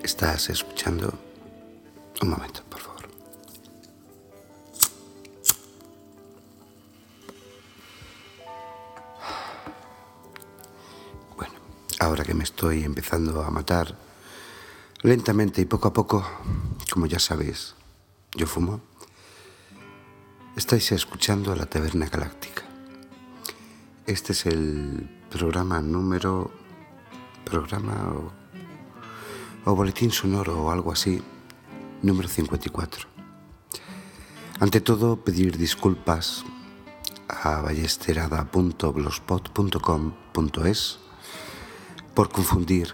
Estás escuchando. Un momento, por favor. Bueno, ahora que me estoy empezando a matar lentamente y poco a poco, como ya sabéis, yo fumo. Estáis escuchando a la Taberna Galáctica. Este es el programa o boletín sonoro o algo así, número 54. Ante todo, pedir disculpas a ballesterada.blogspot.com.es por confundir,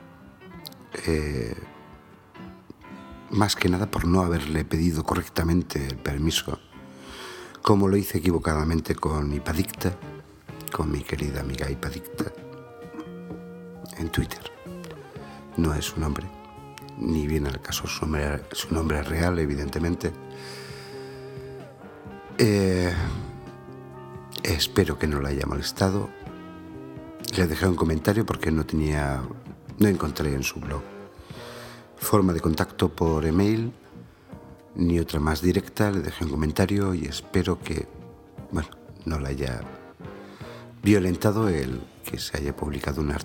más que nada por no haberle pedido correctamente el permiso, como lo hice equivocadamente con Hipadicta, con mi querida amiga Hipadicta, en Twitter. No es su nombre, ni viene al caso su nombre real, evidentemente. Espero que no la haya molestado. Le dejé un comentario porque no encontré en su blog forma de contacto por email, ni otra más directa. Le dejé un comentario y espero que, no la haya violentado el que se haya publicado un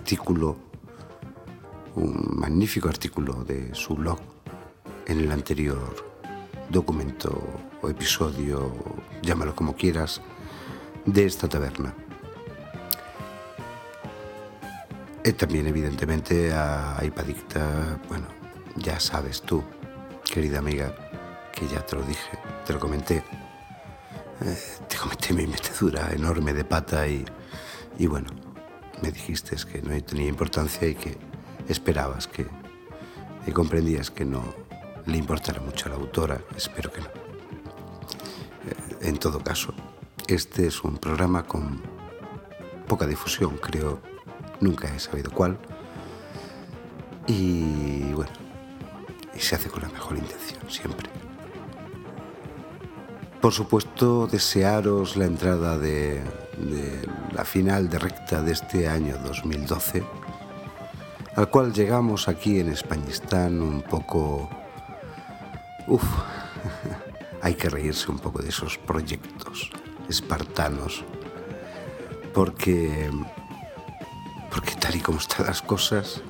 magnífico artículo de su blog en el anterior documento o episodio, llámalo como quieras, de esta taberna. También, evidentemente, a Hipadicta, ya sabes tú, querida amiga, que ya te lo dije, te lo comenté. Te comenté mi metedura enorme de pata y me dijiste que no tenía importancia y que esperabas y comprendías que no le importara mucho a la autora. Espero que no. En todo caso, este es un programa con poca difusión, creo, nunca he sabido cuál, y se hace con la mejor intención, siempre. Por supuesto, desearos la entrada de la final de recta de este año 2012, al cual llegamos aquí en Españistán un poco... hay que reírse un poco de esos proyectos espartanos, porque tal y como están las cosas,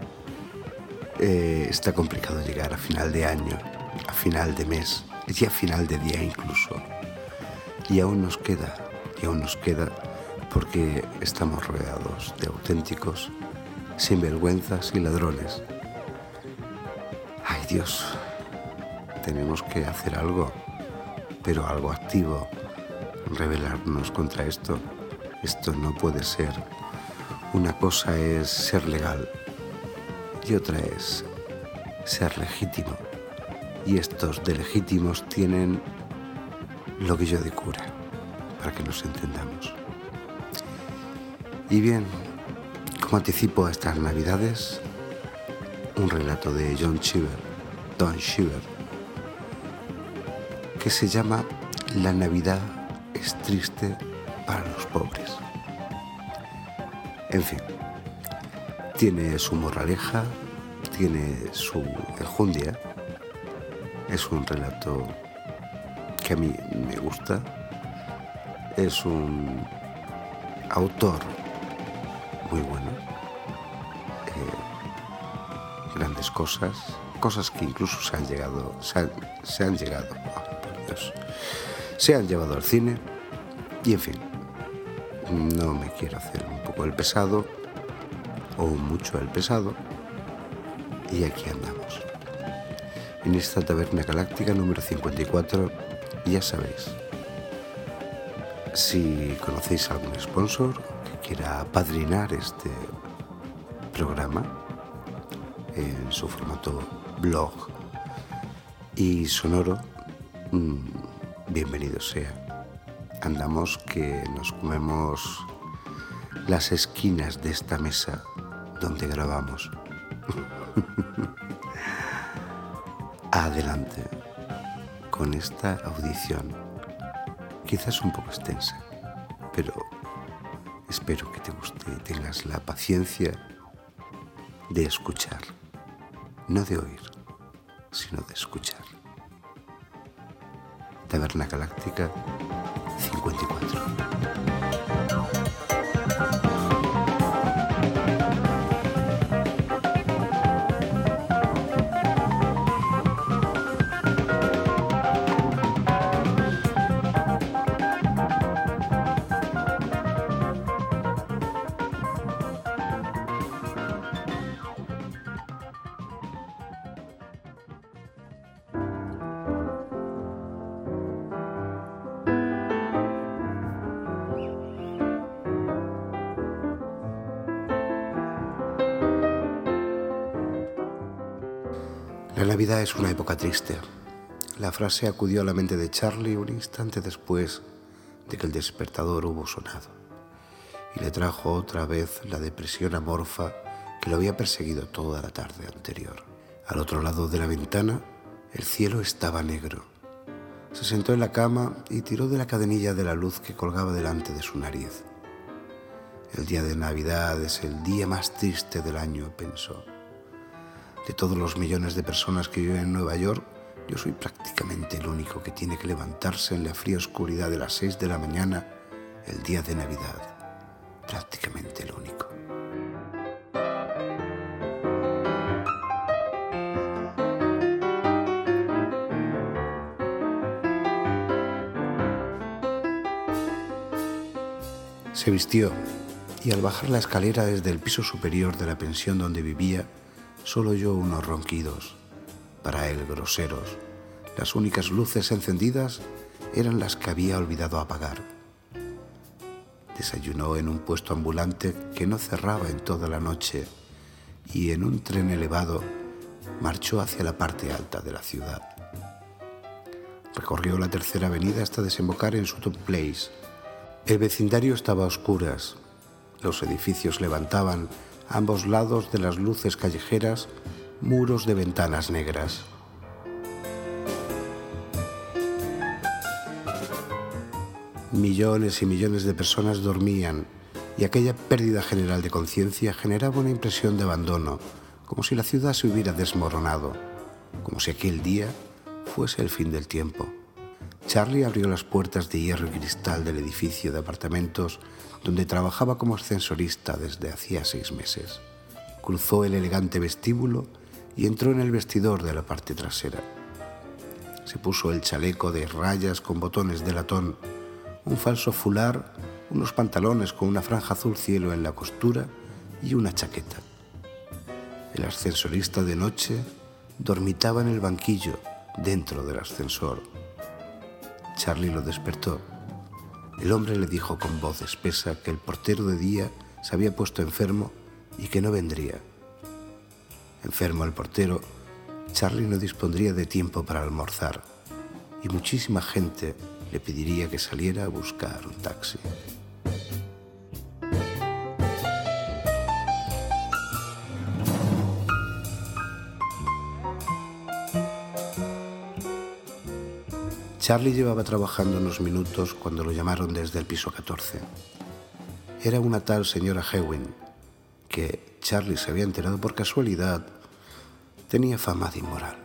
está complicado llegar a final de año, a final de mes, y a final de día incluso. Y aún nos queda, porque estamos rodeados de auténticos sinvergüenzas y ladrones. Ay, Dios, tenemos que hacer algo, pero algo activo, rebelarnos contra esto. Esto no puede ser. Una cosa es ser legal y otra es ser legítimo. Y estos de legítimos tienen lo que yo de cura, para que nos entendamos. Y bien, como anticipo a estas navidades, un relato de Don Cheever, que se llama La Navidad es triste para los pobres. En fin, tiene su moraleja, tiene su enjundia. Es un relato que a mí me gusta. Es un autor muy bueno. Grandes cosas que incluso se han llevado al cine. Y en fin, no me quiero hacer un poco el pesado o mucho el pesado, y aquí andamos en esta Taberna Galáctica número 54. Ya sabéis, si conocéis algún sponsor que quiera apadrinar este programa en su formato blog y sonoro, bienvenido sea. Andamos que nos comemos las esquinas de esta mesa donde grabamos. Adelante con esta audición, quizás un poco extensa, pero espero que te guste y tengas la paciencia de escuchar. no de oír, sino de escuchar. Taberna Galáctica 54. La Navidad es una época triste. La frase acudió a la mente de Charlie un instante después de que el despertador hubo sonado y le trajo otra vez la depresión amorfa que lo había perseguido toda la tarde anterior. Al otro lado de la ventana, el cielo estaba negro. Se sentó en la cama y tiró de la cadenilla de la luz que colgaba delante de su nariz. El día de Navidad es el día más triste del año, pensó. De todos los millones de personas que viven en Nueva York, yo soy prácticamente el único que tiene que levantarse en la fría oscuridad de las 6 de la mañana el día de Navidad. Prácticamente el único. Se vistió y al bajar la escalera desde el piso superior de la pensión donde vivía, solo oyó unos ronquidos, para él groseros. Las únicas luces encendidas eran las que había olvidado apagar. Desayunó en un puesto ambulante que no cerraba en toda la noche y en un tren elevado marchó hacia la parte alta de la ciudad. Recorrió la tercera avenida hasta desembocar en Sutton Place. El vecindario estaba a oscuras. Los edificios levantaban a ambos lados de las luces callejeras muros de ventanas negras. Millones y millones de personas dormían y aquella pérdida general de conciencia generaba una impresión de abandono, como si la ciudad se hubiera desmoronado, como si aquel día fuese el fin del tiempo. Charlie abrió las puertas de hierro y cristal del edificio de apartamentos donde trabajaba como ascensorista desde hacía 6 meses. Cruzó el elegante vestíbulo y entró en el vestidor de la parte trasera. Se puso el chaleco de rayas con botones de latón, un falso fular, unos pantalones con una franja azul cielo en la costura y una chaqueta. El ascensorista de noche dormitaba en el banquillo dentro del ascensor. Charlie lo despertó. El hombre le dijo con voz espesa que el portero de día se había puesto enfermo y que no vendría. Enfermo el portero, Charlie no dispondría de tiempo para almorzar y muchísima gente le pediría que saliera a buscar un taxi. Charlie llevaba trabajando unos minutos cuando lo llamaron desde el piso 14. Era una tal señora Hewin, que Charlie se había enterado por casualidad, tenía fama de inmoral.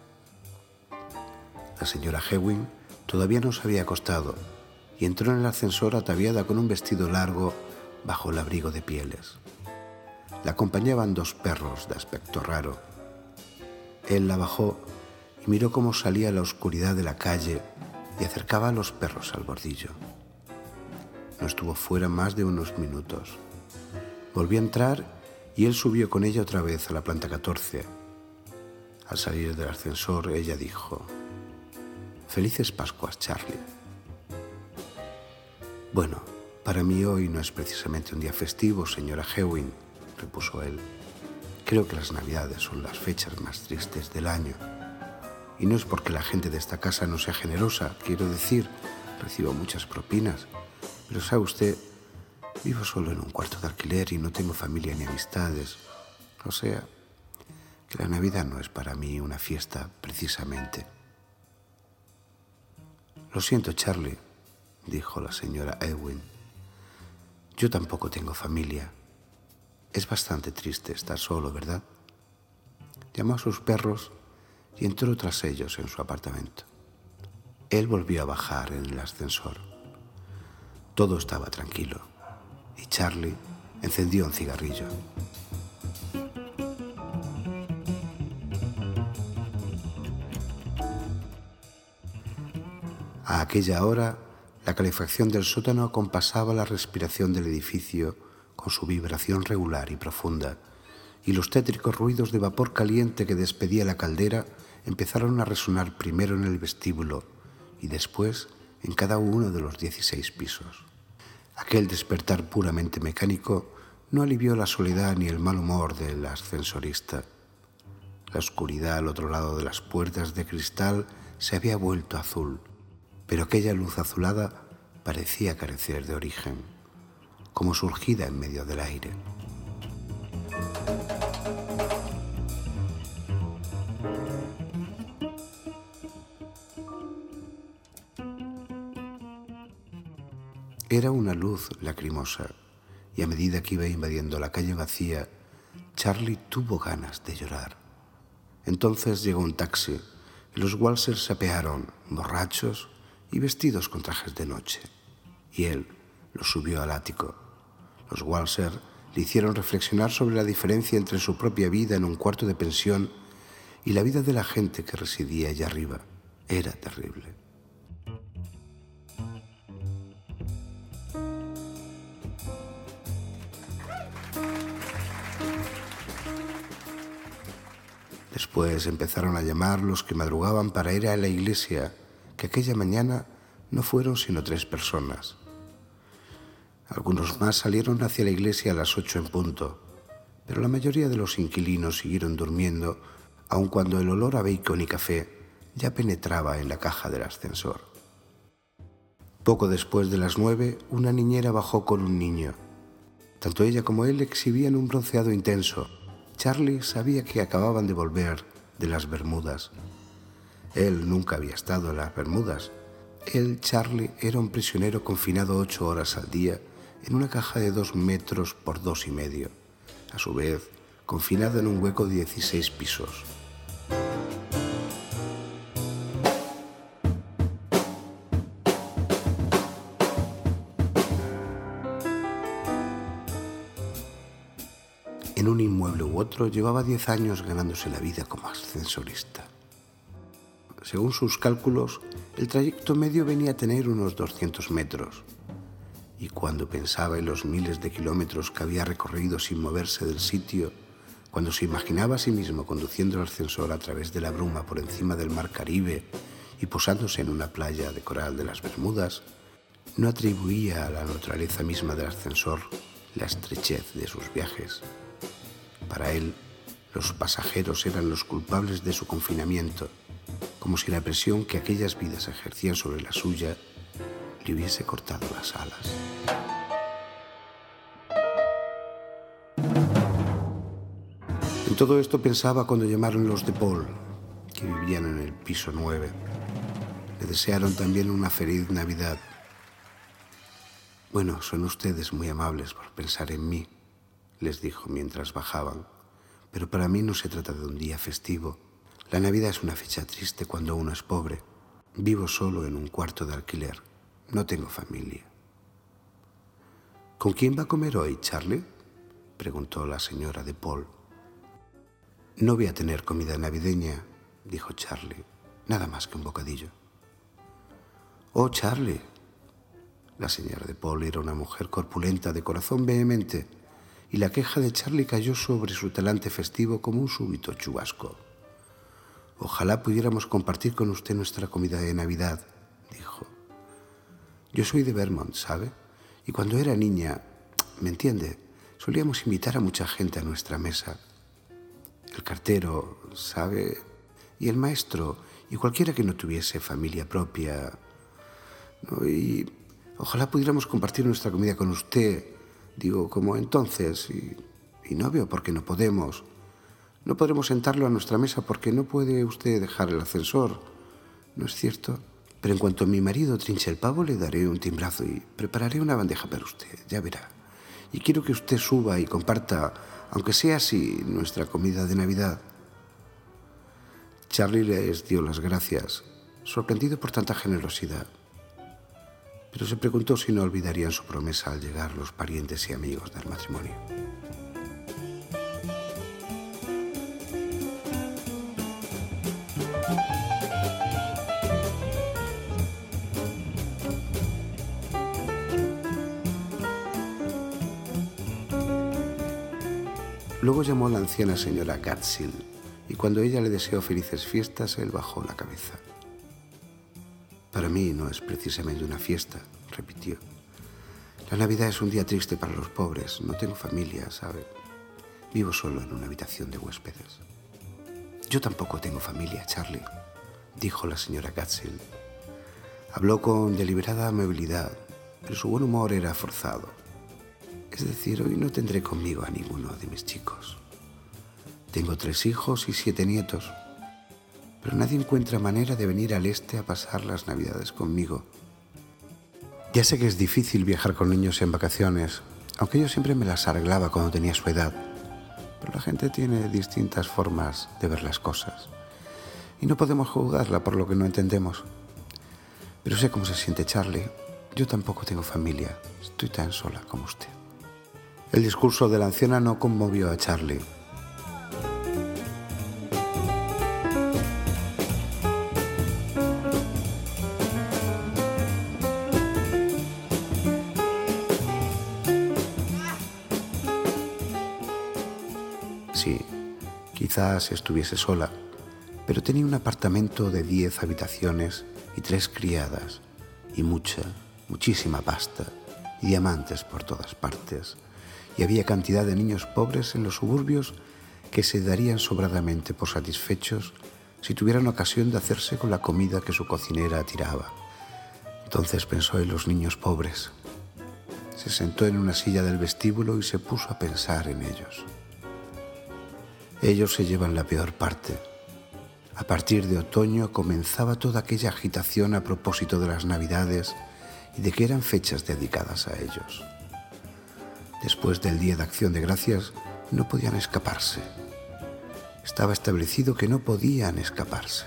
La señora Hewin todavía no se había acostado y entró en el ascensor ataviada con un vestido largo bajo el abrigo de pieles. La acompañaban 2 perros de aspecto raro. Él la bajó y miró cómo salía la oscuridad de la calle y acercaba a los perros al bordillo. No estuvo fuera más de unos minutos. Volvió a entrar y él subió con ella otra vez a la planta 14. Al salir del ascensor, ella dijo: «Felices Pascuas, Charlie». «Bueno, para mí hoy no es precisamente un día festivo, señora Hewin», repuso él. «Creo que las Navidades son las fechas más tristes del año. Y no es porque la gente de esta casa no sea generosa, quiero decir, recibo muchas propinas. Pero sabe usted, vivo solo en un cuarto de alquiler y no tengo familia ni amistades. O sea, que la Navidad no es para mí una fiesta precisamente». «Lo siento, Charlie», dijo la señora Hewin. «Yo tampoco tengo familia. Es bastante triste estar solo, ¿verdad? llamó a sus perros y entró tras ellos en su apartamento. Él volvió a bajar en el ascensor. Todo estaba tranquilo y Charlie encendió un cigarrillo. A aquella hora, la calefacción del sótano acompasaba la respiración del edificio con su vibración regular y profunda, y los tétricos ruidos de vapor caliente que despedía la caldera empezaron a resonar primero en el vestíbulo y después en cada uno de los 16 pisos. Aquel despertar puramente mecánico no alivió la soledad ni el mal humor del ascensorista. La oscuridad al otro lado de las puertas de cristal se había vuelto azul, pero aquella luz azulada parecía carecer de origen, como surgida en medio del aire. Era una luz lacrimosa, y a medida que iba invadiendo la calle vacía, Charlie tuvo ganas de llorar. Entonces llegó un taxi, y los Walsers se apearon, borrachos y vestidos con trajes de noche, y él los subió al ático. Los Walser le hicieron reflexionar sobre la diferencia entre su propia vida en un cuarto de pensión y la vida de la gente que residía allá arriba. Era terrible. Después empezaron a llamar los que madrugaban para ir a la iglesia, que aquella mañana no fueron sino 3 personas. Algunos más salieron hacia la iglesia a las 8 en punto, pero la mayoría de los inquilinos siguieron durmiendo, aun cuando el olor a bacon y café ya penetraba en la caja del ascensor. Poco después de las 9, una niñera bajó con un niño. Tanto ella como él exhibían un bronceado intenso. Charlie sabía que acababan de volver de las Bermudas. Él nunca había estado en las Bermudas. Él, Charlie, era un prisionero confinado 8 horas al día en una caja de 2 metros por 2,5, a su vez confinado en un hueco de 16 pisos. En un inmueble u otro llevaba 10 años ganándose la vida como ascensorista. Según sus cálculos, el trayecto medio venía a tener unos 200 metros. Y cuando pensaba en los miles de kilómetros que había recorrido sin moverse del sitio, cuando se imaginaba a sí mismo conduciendo el ascensor a través de la bruma por encima del mar Caribe y posándose en una playa de coral de las Bermudas, no atribuía a la naturaleza misma del ascensor la estrechez de sus viajes. Para él, los pasajeros eran los culpables de su confinamiento, como si la presión que aquellas vidas ejercían sobre la suya le hubiese cortado las alas. En todo esto pensaba cuando llamaron los de Paul, que vivían en el piso 9. Le desearon también una feliz Navidad. «Bueno, son ustedes muy amables por pensar en mí», les dijo mientras bajaban, «pero para mí no se trata de un día festivo. La Navidad es una fecha triste cuando uno es pobre. Vivo solo en un cuarto de alquiler. No tengo familia». «¿Con quién va a comer hoy, Charlie?», preguntó la señora de Paul. «No voy a tener comida navideña», dijo Charlie, «nada más que un bocadillo». «Oh, Charlie». La señora de Paul era una mujer corpulenta, de corazón vehemente, y la queja de Charlie cayó sobre su talante festivo como un súbito chubasco. «Ojalá pudiéramos compartir con usted nuestra comida de Navidad», dijo. «Yo soy de Vermont, ¿sabe? Y cuando era niña, ¿me entiende? Solíamos invitar a mucha gente a nuestra mesa. El cartero, ¿sabe? Y el maestro, y cualquiera que no tuviese familia propia. ¿No? Y ojalá pudiéramos compartir nuestra comida con usted, digo, como entonces, y no veo por qué no podemos. No podremos sentarlo a nuestra mesa porque no puede usted dejar el ascensor, ¿no es cierto? Pero en cuanto mi marido trinche el pavo, le daré un timbrazo y prepararé una bandeja para usted, ya verá. Y quiero que usted suba y comparta, aunque sea así, nuestra comida de Navidad». Charlie les dio las gracias, sorprendido por tanta generosidad, pero se preguntó si no olvidarían su promesa al llegar los parientes y amigos del matrimonio. Luego llamó a la anciana señora Gatsil, y cuando ella le deseó felices fiestas, él bajó la cabeza. Para mí no es precisamente una fiesta, repitió. La Navidad es un día triste para los pobres. No tengo familia, ¿sabe? Vivo solo en una habitación de huéspedes. Yo tampoco tengo familia, Charlie, dijo la señora Gatsil. Habló con deliberada amabilidad, pero su buen humor era forzado. Es decir, hoy no tendré conmigo a ninguno de mis chicos. Tengo 3 hijos y 7 nietos, pero nadie encuentra manera de venir al este a pasar las Navidades conmigo. Ya sé que es difícil viajar con niños en vacaciones, aunque yo siempre me las arreglaba cuando tenía su edad. Pero la gente tiene distintas formas de ver las cosas y no podemos juzgarla por lo que no entendemos. Pero sé cómo se siente Charlie. Yo tampoco tengo familia. Estoy tan sola como usted. El discurso de la anciana no conmovió a Charlie. Sí, quizás estuviese sola, pero tenía un apartamento de 10 habitaciones y 3 criadas, y muchísima pasta, y diamantes por todas partes. Y había cantidad de niños pobres en los suburbios que se darían sobradamente por satisfechos si tuvieran ocasión de hacerse con la comida que su cocinera tiraba. Entonces pensó en los niños pobres. Se sentó en una silla del vestíbulo y se puso a pensar en ellos. Ellos se llevan la peor parte. A partir de otoño comenzaba toda aquella agitación a propósito de las Navidades y de que eran fechas dedicadas a ellos. Después del Día de Acción de Gracias, no podían escaparse. Estaba establecido que no podían escaparse.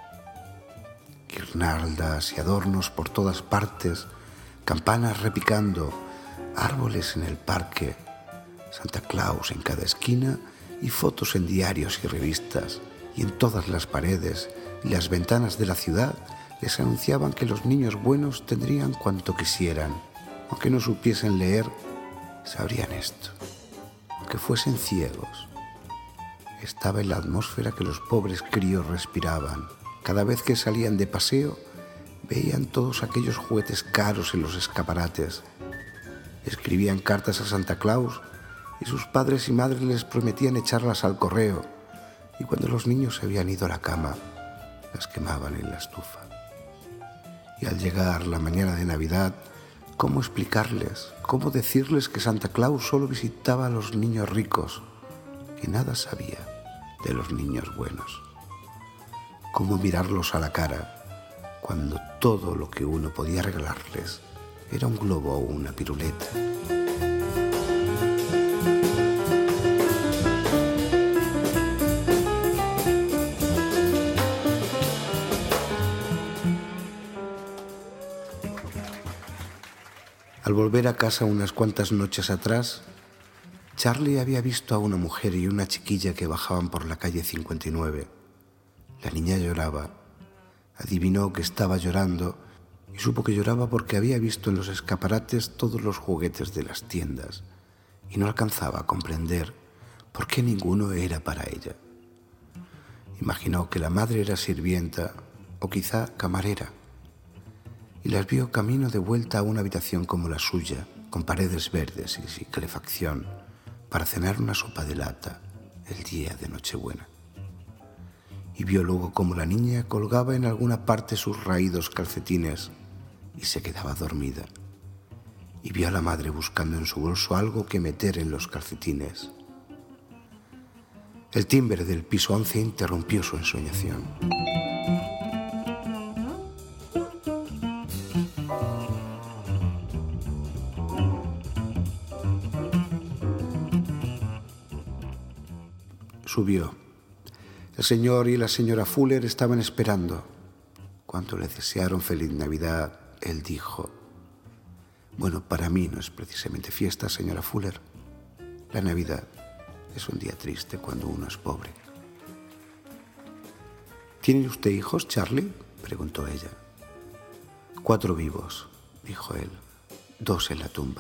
Guirnaldas y adornos por todas partes, campanas repicando, árboles en el parque, Santa Claus en cada esquina y fotos en diarios y revistas, y en todas las paredes y las ventanas de la ciudad les anunciaban que los niños buenos tendrían cuanto quisieran, aunque no supiesen leer. Sabrían esto, aunque fuesen ciegos. Estaba en la atmósfera que los pobres críos respiraban. Cada vez que salían de paseo, veían todos aquellos juguetes caros en los escaparates. Escribían cartas a Santa Claus y sus padres y madres les prometían echarlas al correo. Y cuando los niños se habían ido a la cama, las quemaban en la estufa. Y al llegar la mañana de Navidad, ¿cómo explicarles, cómo decirles que Santa Claus solo visitaba a los niños ricos, que nada sabía de los niños buenos? ¿Cómo mirarlos a la cara cuando todo lo que uno podía regalarles era un globo o una piruleta? Al volver a casa unas cuantas noches atrás, Charlie había visto a una mujer y una chiquilla que bajaban por la calle 59. La niña lloraba. Adivinó que estaba llorando y supo que lloraba porque había visto en los escaparates todos los juguetes de las tiendas y no alcanzaba a comprender por qué ninguno era para ella. Imaginó que la madre era sirvienta o quizá camarera, y las vio camino de vuelta a una habitación como la suya, con paredes verdes y sin calefacción, para cenar una sopa de lata el día de Nochebuena. Y vio luego cómo la niña colgaba en alguna parte sus raídos calcetines y se quedaba dormida. Y vio a la madre buscando en su bolso algo que meter en los calcetines. El timbre del piso 11 interrumpió su ensoñación. Subió. El señor y la señora Fuller estaban esperando. Cuando le desearon feliz Navidad, él dijo: «Bueno, para mí no es precisamente fiesta, señora Fuller. La Navidad es un día triste cuando uno es pobre». «¿Tiene usted hijos, Charlie?», preguntó ella. «4 vivos», dijo él, «2 en la tumba».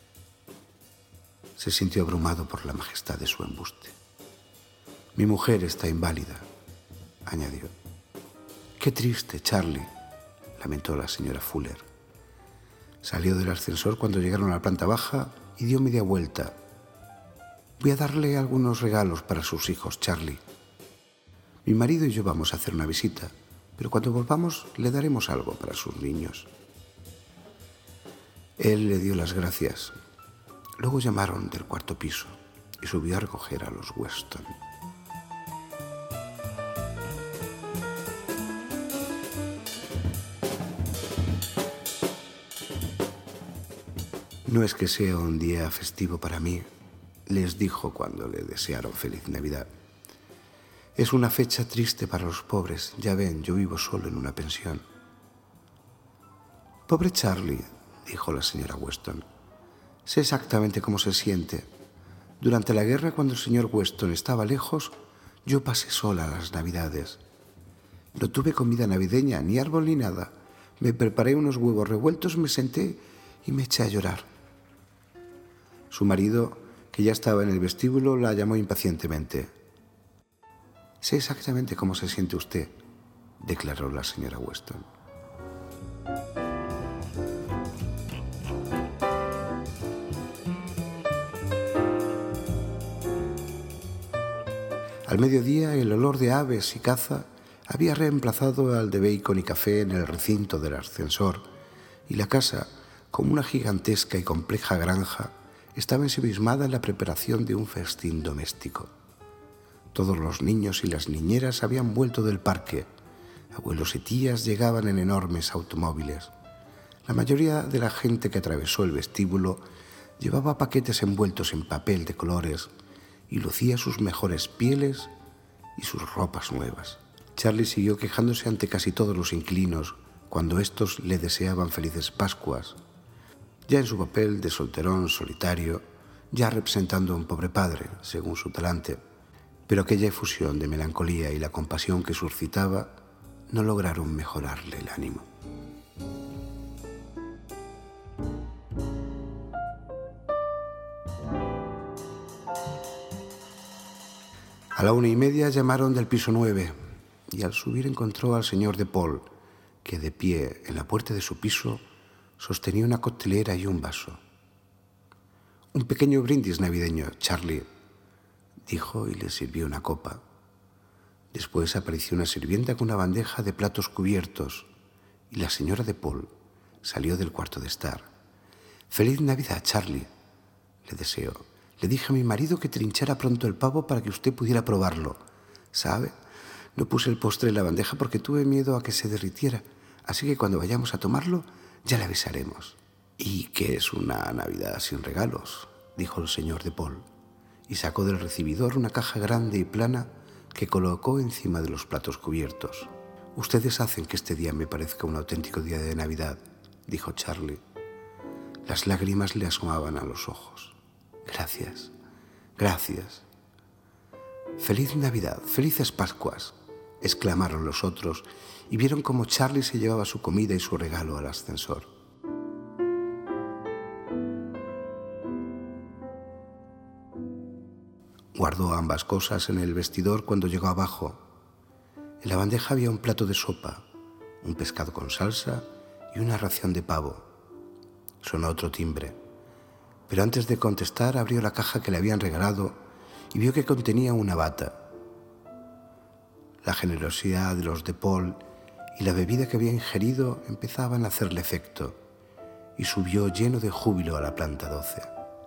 Se sintió abrumado por la majestad de su embuste. «Mi mujer está inválida», añadió. «Qué triste, Charlie», lamentó la señora Fuller. Salió del ascensor cuando llegaron a la planta baja y dio media vuelta. «Voy a darle algunos regalos para sus hijos, Charlie. Mi marido y yo vamos a hacer una visita, pero cuando volvamos le daremos algo para sus niños». Él le dio las gracias. Luego llamaron del 4º piso y subió a recoger a los Weston. «No es que sea un día festivo para mí», les dijo cuando le desearon feliz Navidad. «Es una fecha triste para los pobres. Ya ven, yo vivo solo en una pensión». «Pobre Charlie», dijo la señora Weston. «Sé exactamente cómo se siente. Durante la guerra, cuando el señor Weston estaba lejos, yo pasé sola las Navidades. No tuve comida navideña, ni árbol ni nada. Me preparé unos huevos revueltos, me senté y me eché a llorar». Su marido, que ya estaba en el vestíbulo, la llamó impacientemente. «Sé exactamente cómo se siente usted», declaró la señora Weston. Al mediodía, el olor de aves y caza había reemplazado al de bacon y café en el recinto del ascensor, y la casa, como una gigantesca y compleja granja, estaba ensimismada en la preparación de un festín doméstico. Todos los niños y las niñeras habían vuelto del parque. Abuelos y tías llegaban en enormes automóviles. La mayoría de la gente que atravesó el vestíbulo llevaba paquetes envueltos en papel de colores y lucía sus mejores pieles y sus ropas nuevas. Charlie siguió quejándose ante casi todos los inquilinos cuando éstos le deseaban felices Pascuas, ya en su papel de solterón solitario, ya representando a un pobre padre, según su talante. Pero aquella efusión de melancolía y la compasión que suscitaba no lograron mejorarle el ánimo. A la 1:30 llamaron del piso 9 y al subir encontró al señor de Paul, que de pie en la puerta de su piso sostenía una coctelera y un vaso. «Un pequeño brindis navideño, Charlie», dijo y le sirvió una copa. Después apareció una sirvienta con una bandeja de platos cubiertos y la señora de Paul salió del cuarto de estar. «Feliz Navidad, Charlie», le deseó. «Le dije a mi marido que trinchara pronto el pavo para que usted pudiera probarlo. ¿Sabe? No puse el postre en la bandeja porque tuve miedo a que se derritiera, así que cuando vayamos a tomarlo ya le avisaremos». «¿Y qué es una Navidad sin regalos?», dijo el señor de Paul, y sacó del recibidor una caja grande y plana que colocó encima de los platos cubiertos. «Ustedes hacen que este día me parezca un auténtico día de Navidad», dijo Charlie. Las lágrimas le asomaban a los ojos. «Gracias, gracias». «Feliz Navidad, felices Pascuas», exclamaron los otros y vieron cómo Charlie se llevaba su comida y su regalo al ascensor. Guardó ambas cosas en el vestidor cuando llegó abajo. En la bandeja había un plato de sopa, un pescado con salsa y una ración de pavo. Sonó otro timbre, pero antes de contestar abrió la caja que le habían regalado y vio que contenía una bata. La generosidad de los de Paul y la bebida que había ingerido empezaban a hacerle efecto y subió lleno de júbilo a la planta 12.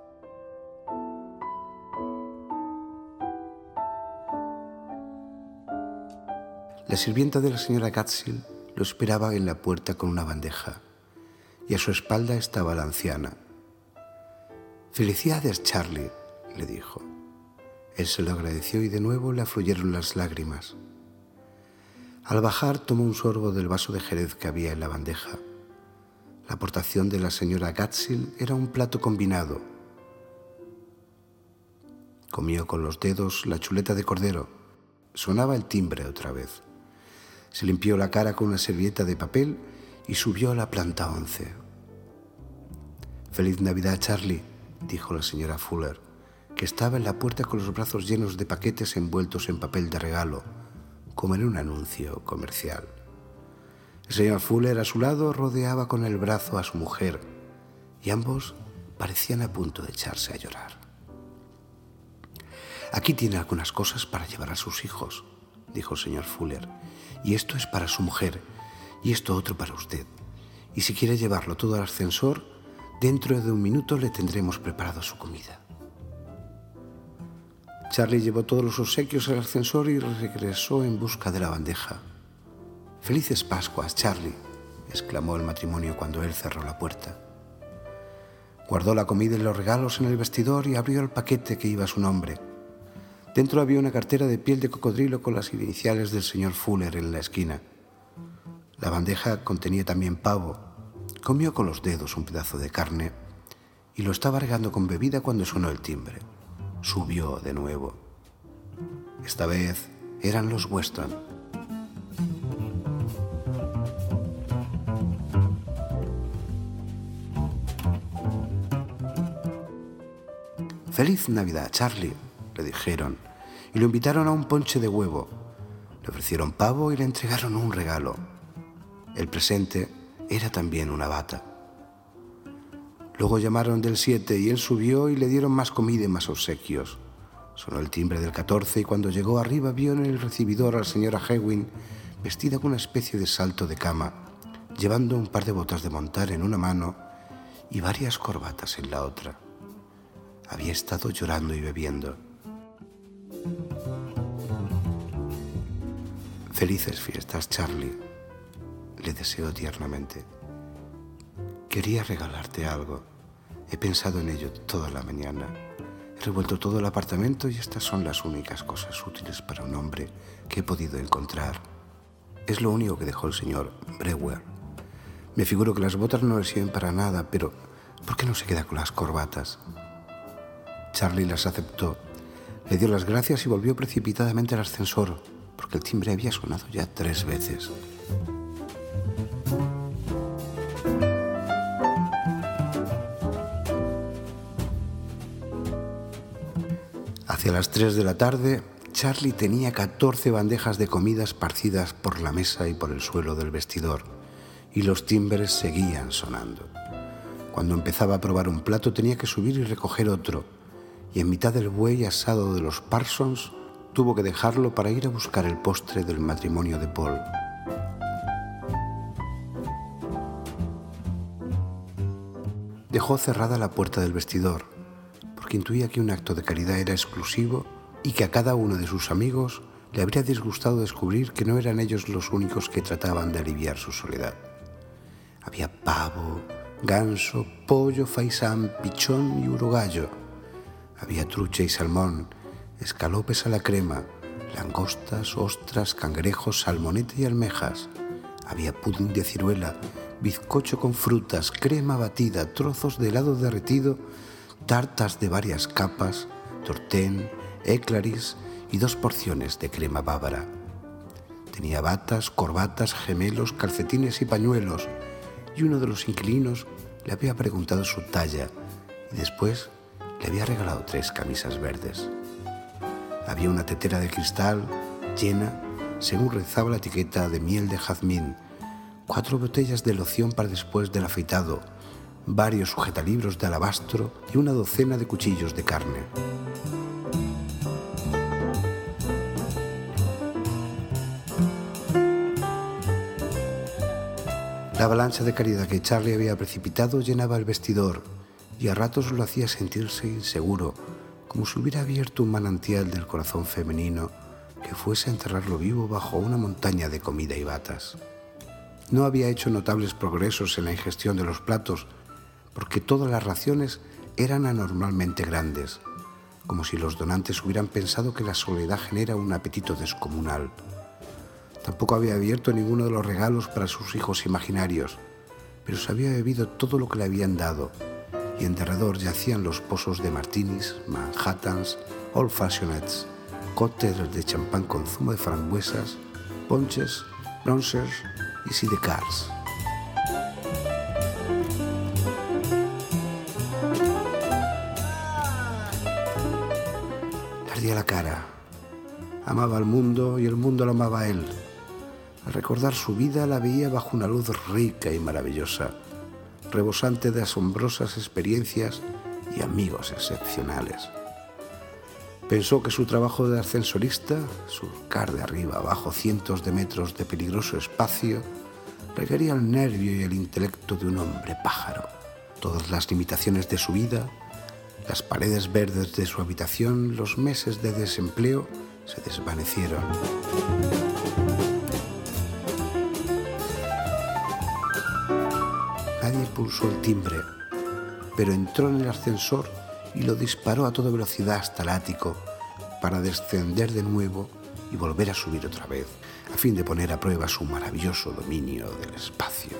La sirvienta de la señora Gatsill lo esperaba en la puerta con una bandeja y a su espalda estaba la anciana. «Felicidades, Charlie», le dijo. Él se lo agradeció y de nuevo le afluyeron las lágrimas. Al bajar tomó un sorbo del vaso de jerez que había en la bandeja. La aportación de la señora Gatsil era un plato combinado. Comió con los dedos la chuleta de cordero. Sonaba el timbre otra vez. Se limpió la cara con una servilleta de papel y subió a la planta 11. «Feliz Navidad, Charlie», dijo la señora Fuller, que estaba en la puerta con los brazos llenos de paquetes envueltos en papel de regalo, como en un anuncio comercial. El señor Fuller a su lado rodeaba con el brazo a su mujer y ambos parecían a punto de echarse a llorar. «Aquí tiene algunas cosas para llevar a sus hijos», dijo el señor Fuller, «y esto es para su mujer y esto otro para usted. Y si quiere llevarlo todo al ascensor, dentro de un minuto le tendremos preparado su comida». Charlie llevó todos los obsequios al ascensor y regresó en busca de la bandeja. «Felices Pascuas, Charlie», exclamó el matrimonio cuando él cerró la puerta. Guardó la comida y los regalos en el vestidor y abrió el paquete que iba a su nombre. Dentro había una cartera de piel de cocodrilo con las iniciales del señor Fuller en la esquina. La bandeja contenía también pavo. Comió con los dedos un pedazo de carne y lo estaba regando con bebida cuando sonó el timbre. Subió de nuevo. Esta vez eran los Weston. «Feliz Navidad, Charlie», le dijeron, y lo invitaron a un ponche de huevo. Le ofrecieron pavo y le entregaron un regalo. El presente era también una bata. Luego llamaron del 7 y él subió y le dieron más comida y más obsequios. Sonó el timbre del 14 y cuando llegó arriba vio en el recibidor a la señora Hewin vestida con una especie de salto de cama, llevando un par de botas de montar en una mano y varias corbatas en la otra. Había estado llorando y bebiendo. «Felices fiestas, Charlie», le deseó tiernamente. «Quería regalarte algo. He pensado en ello toda la mañana. He revuelto todo el apartamento y estas son las únicas cosas útiles para un hombre que he podido encontrar. Es lo único que dejó el señor Brewer. Me figuro que las botas no le sirven para nada, pero ¿por qué no se queda con las corbatas?» Charlie las aceptó, le dio las gracias y volvió precipitadamente al ascensor, porque el timbre había sonado ya 3 veces. Hacia las 3 de la tarde, Charlie tenía 14 bandejas de comida esparcidas por la mesa y por el suelo del vestidor, y los timbres seguían sonando. Cuando empezaba a probar un plato tenía que subir y recoger otro, y en mitad del buey asado de los Parsons tuvo que dejarlo para ir a buscar el postre del matrimonio de Paul. Dejó cerrada la puerta del vestidor, porque intuía que un acto de caridad era exclusivo y que a cada uno de sus amigos le habría disgustado descubrir que no eran ellos los únicos que trataban de aliviar su soledad. Había pavo, ganso, pollo, faisán, pichón y urogallo. Había trucha y salmón, escalopes a la crema, langostas, ostras, cangrejos, salmonete y almejas. Había pudín de ciruela, bizcocho con frutas, crema batida, trozos de helado derretido, tartas de varias capas, tortén, éclaris y 2 porciones de crema bávara. Tenía batas, corbatas, gemelos, calcetines y pañuelos, y uno de los inquilinos le había preguntado su talla y después le había regalado 3 camisas verdes. Había una tetera de cristal llena, según rezaba la etiqueta, de miel de jazmín, 4 botellas de loción para después del afeitado, varios sujetalibros de alabastro y una docena de cuchillos de carne. La avalancha de caridad que Charlie había precipitado llenaba el vestidor y a ratos lo hacía sentirse inseguro, como si hubiera abierto un manantial del corazón femenino que fuese a enterrarlo vivo bajo una montaña de comida y batas. No había hecho notables progresos en la ingestión de los platos, porque todas las raciones eran anormalmente grandes. como si los donantes hubieran pensado que la soledad genera un apetito descomunal. Tampoco había abierto ninguno de los regalos para sus hijos imaginarios, pero se había bebido todo lo que le habían dado, y en derredor yacían los pozos de martinis, manhattans, old fashioneds, cócteles de champán con zumo de frambuesas, ponches, bronzers y sidecars. Le ardía la cara. Amaba al mundo y el mundo lo amaba a él. Al recordar su vida la veía bajo una luz rica y maravillosa, rebosante de asombrosas experiencias y amigos excepcionales. Pensó que su trabajo de ascensorista, surcar de arriba abajo cientos de metros de peligroso espacio, requería el nervio y el intelecto de un hombre pájaro. Todas las limitaciones de su vida, las paredes verdes de su habitación, los meses de desempleo se desvanecieron. Nadie pulsó el timbre, pero entró en el ascensor y lo disparó a toda velocidad hasta el ático para descender de nuevo y volver a subir otra vez, a fin de poner a prueba su maravilloso dominio del espacio.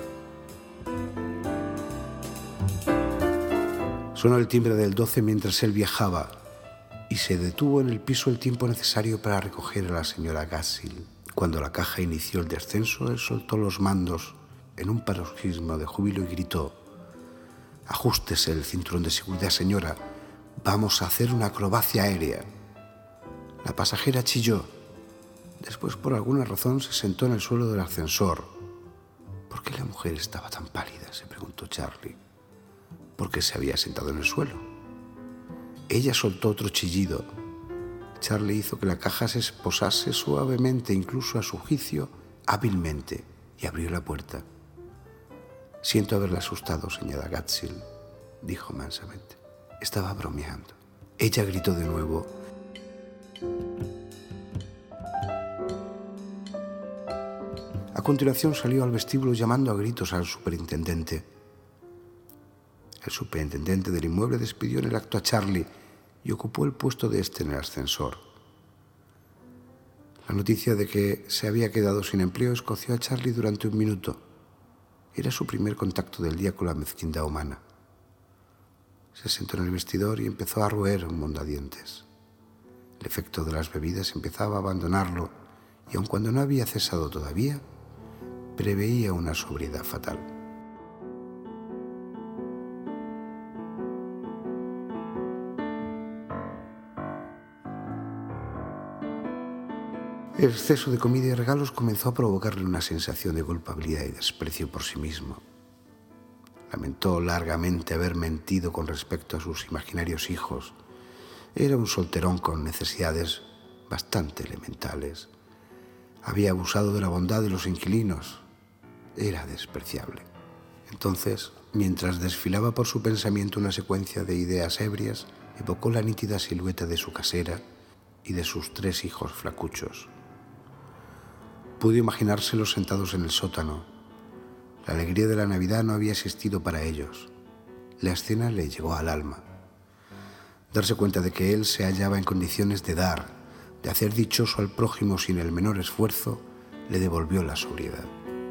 Sonó el timbre del 12 mientras él viajaba y se detuvo en el piso el tiempo necesario para recoger a la señora Gatsil. Cuando la caja inició el descenso, él soltó los mandos en un paroxismo de júbilo y gritó: «Ajústese el cinturón de seguridad, señora. Vamos a hacer una acrobacia aérea». La pasajera chilló. Después, por alguna razón, se sentó en el suelo del ascensor. ¿Por qué la mujer estaba tan pálida?, se preguntó Charlie. ¿Por qué se había sentado en el suelo? Ella soltó otro chillido. Charlie hizo que la caja se posase suavemente, incluso a su juicio, hábilmente, y abrió la puerta. «Siento haberla asustado, señora Gatsil», dijo mansamente. Estaba bromeando. Ella gritó de nuevo. A continuación salió al vestíbulo llamando a gritos al superintendente. El superintendente del inmueble despidió en el acto a Charlie y ocupó el puesto de este en el ascensor. La noticia de que se había quedado sin empleo escoció a Charlie durante un minuto. Era su primer contacto del día con la mezquindad humana. Se sentó en el vestidor y empezó a roer un mondadientes. El efecto de las bebidas empezaba a abandonarlo y aun cuando no había cesado todavía, preveía una sobriedad fatal. El exceso de comida y regalos comenzó a provocarle una sensación de culpabilidad y desprecio por sí mismo. Lamentó largamente haber mentido con respecto a sus imaginarios hijos. Era un solterón con necesidades bastante elementales. Había abusado de la bondad de los inquilinos. Era despreciable. Entonces, mientras desfilaba por su pensamiento una secuencia de ideas ebrias, evocó la nítida silueta de su casera y de sus 3 hijos flacuchos. Pudo imaginárselos sentados en el sótano. La alegría de la Navidad no había existido para ellos. La escena le llegó al alma. Darse cuenta de que él se hallaba en condiciones de dar, de hacer dichoso al prójimo sin el menor esfuerzo, le devolvió la sobriedad.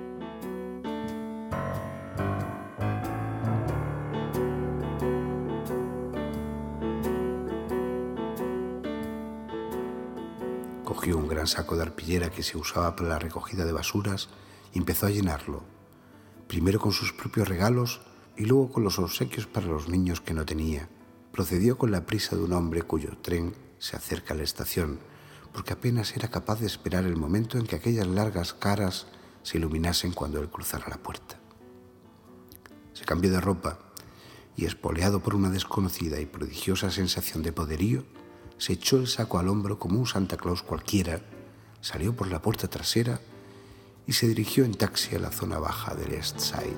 Cogió un gran saco de arpillera que se usaba para la recogida de basuras y empezó a llenarlo, primero con sus propios regalos y luego con los obsequios para los niños que no tenía. Procedió con la prisa de un hombre cuyo tren se acerca a la estación, porque apenas era capaz de esperar el momento en que aquellas largas caras se iluminasen cuando él cruzara la puerta. Se cambió de ropa y, espoleado por una desconocida y prodigiosa sensación de poderío, se echó el saco al hombro como un Santa Claus cualquiera, salió por la puerta trasera y se dirigió en taxi a la zona baja del East Side.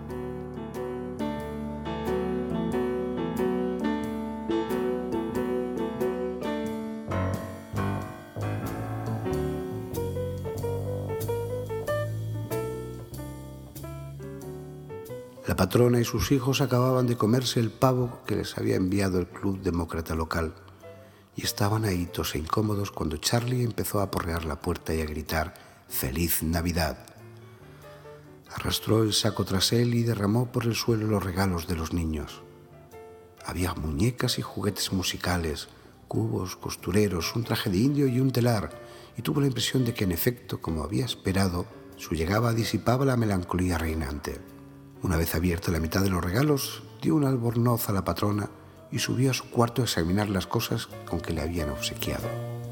La patrona y sus hijos acababan de comerse el pavo que les había enviado el Club Demócrata local y estaban ahitos e incómodos cuando Charlie empezó a aporrear la puerta y a gritar «¡Feliz Navidad!». Arrastró el saco tras él y derramó por el suelo los regalos de los niños. Había muñecas y juguetes musicales, cubos, costureros, un traje de indio y un telar, y tuvo la impresión de que, en efecto, como había esperado, su llegada disipaba la melancolía reinante. Una vez abierta la mitad de los regalos, dio un albornoz a la patrona y subió a su cuarto a examinar las cosas con que le habían obsequiado.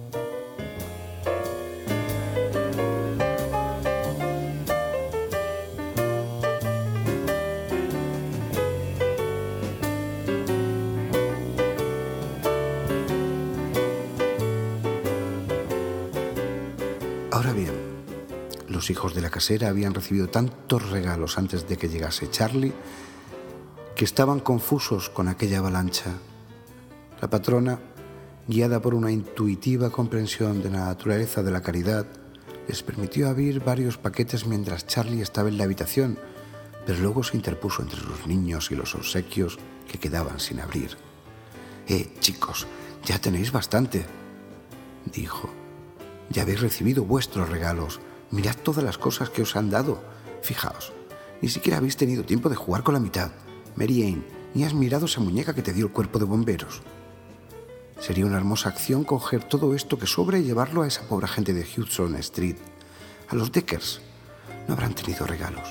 Ahora bien, los hijos de la casera habían recibido tantos regalos antes de que llegase Charlie que estaban confusos con aquella avalancha. La patrona, guiada por una intuitiva comprensión de la naturaleza de la caridad, les permitió abrir varios paquetes mientras Charlie estaba en la habitación, pero luego se interpuso entre los niños y los obsequios que quedaban sin abrir. Chicos, ya tenéis bastante», dijo. «Ya habéis recibido vuestros regalos. Mirad todas las cosas que os han dado. Fijaos, ni siquiera habéis tenido tiempo de jugar con la mitad. Mary Ann, ni has mirado esa muñeca que te dio el cuerpo de bomberos. Sería una hermosa acción coger todo esto que sobra y llevarlo a esa pobre gente de Hudson Street. A los Deckers. No habrán tenido regalos».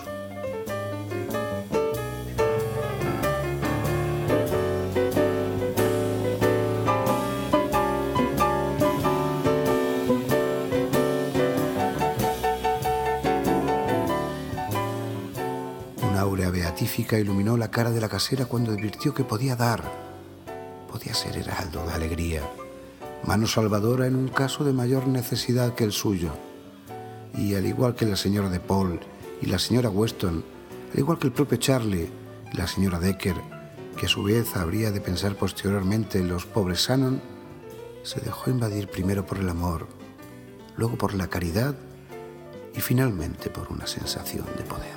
Una áurea beatífica iluminó la cara de la casera cuando advirtió que podía dar. Podía ser heraldo de alegría, mano salvadora en un caso de mayor necesidad que el suyo. Y al igual que la señora de Paul y la señora Weston, al igual que el propio Charlie y la señora Decker, que a su vez habría de pensar posteriormente en los pobres Shannon, se dejó invadir primero por el amor, luego por la caridad y finalmente por una sensación de poder.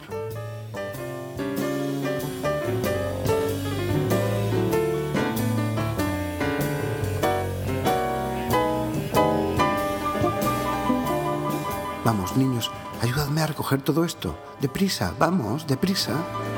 «Vamos, niños, ayúdame a recoger todo esto. Deprisa, vamos, deprisa».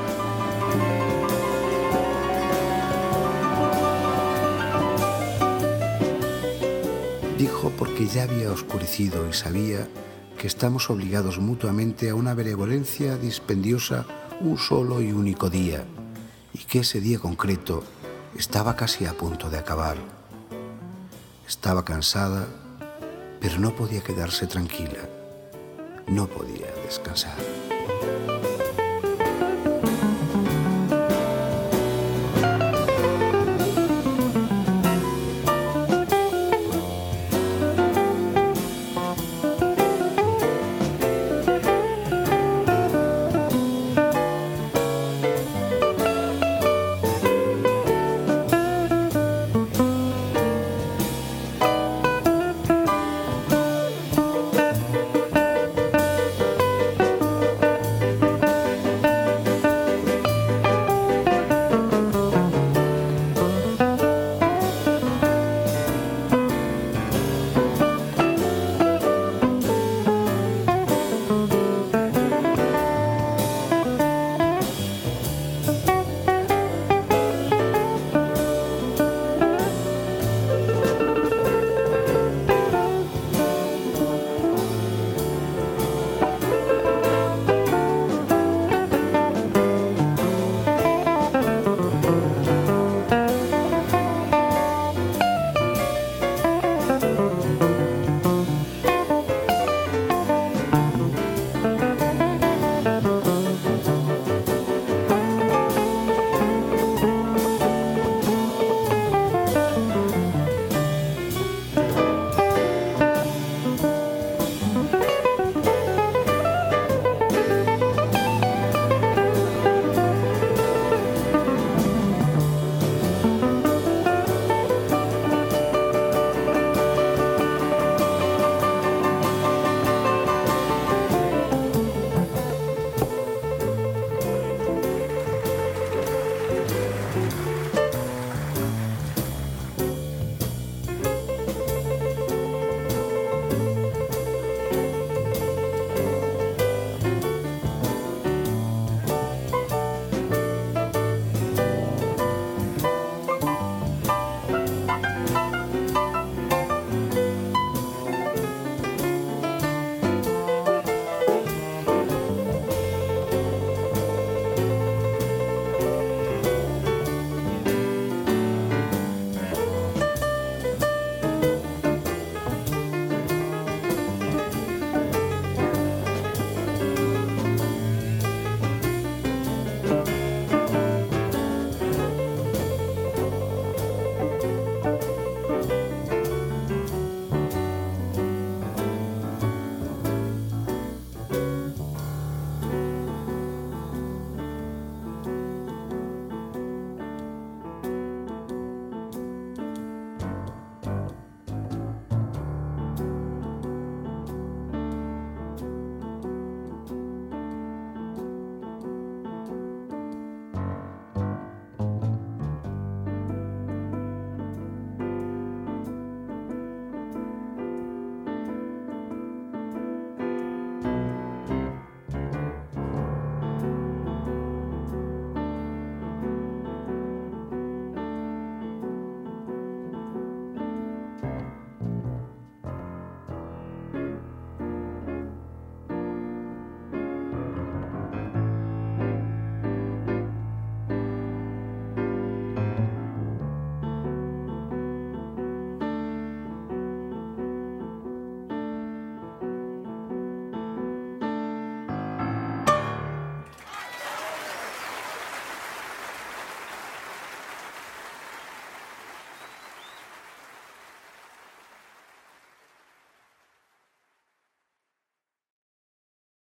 Dijo porque ya había oscurecido y sabía que estamos obligados mutuamente a una benevolencia dispendiosa un solo y único día, y que ese día concreto estaba casi a punto de acabar. Estaba cansada, pero no podía quedarse tranquila. No podía descansar.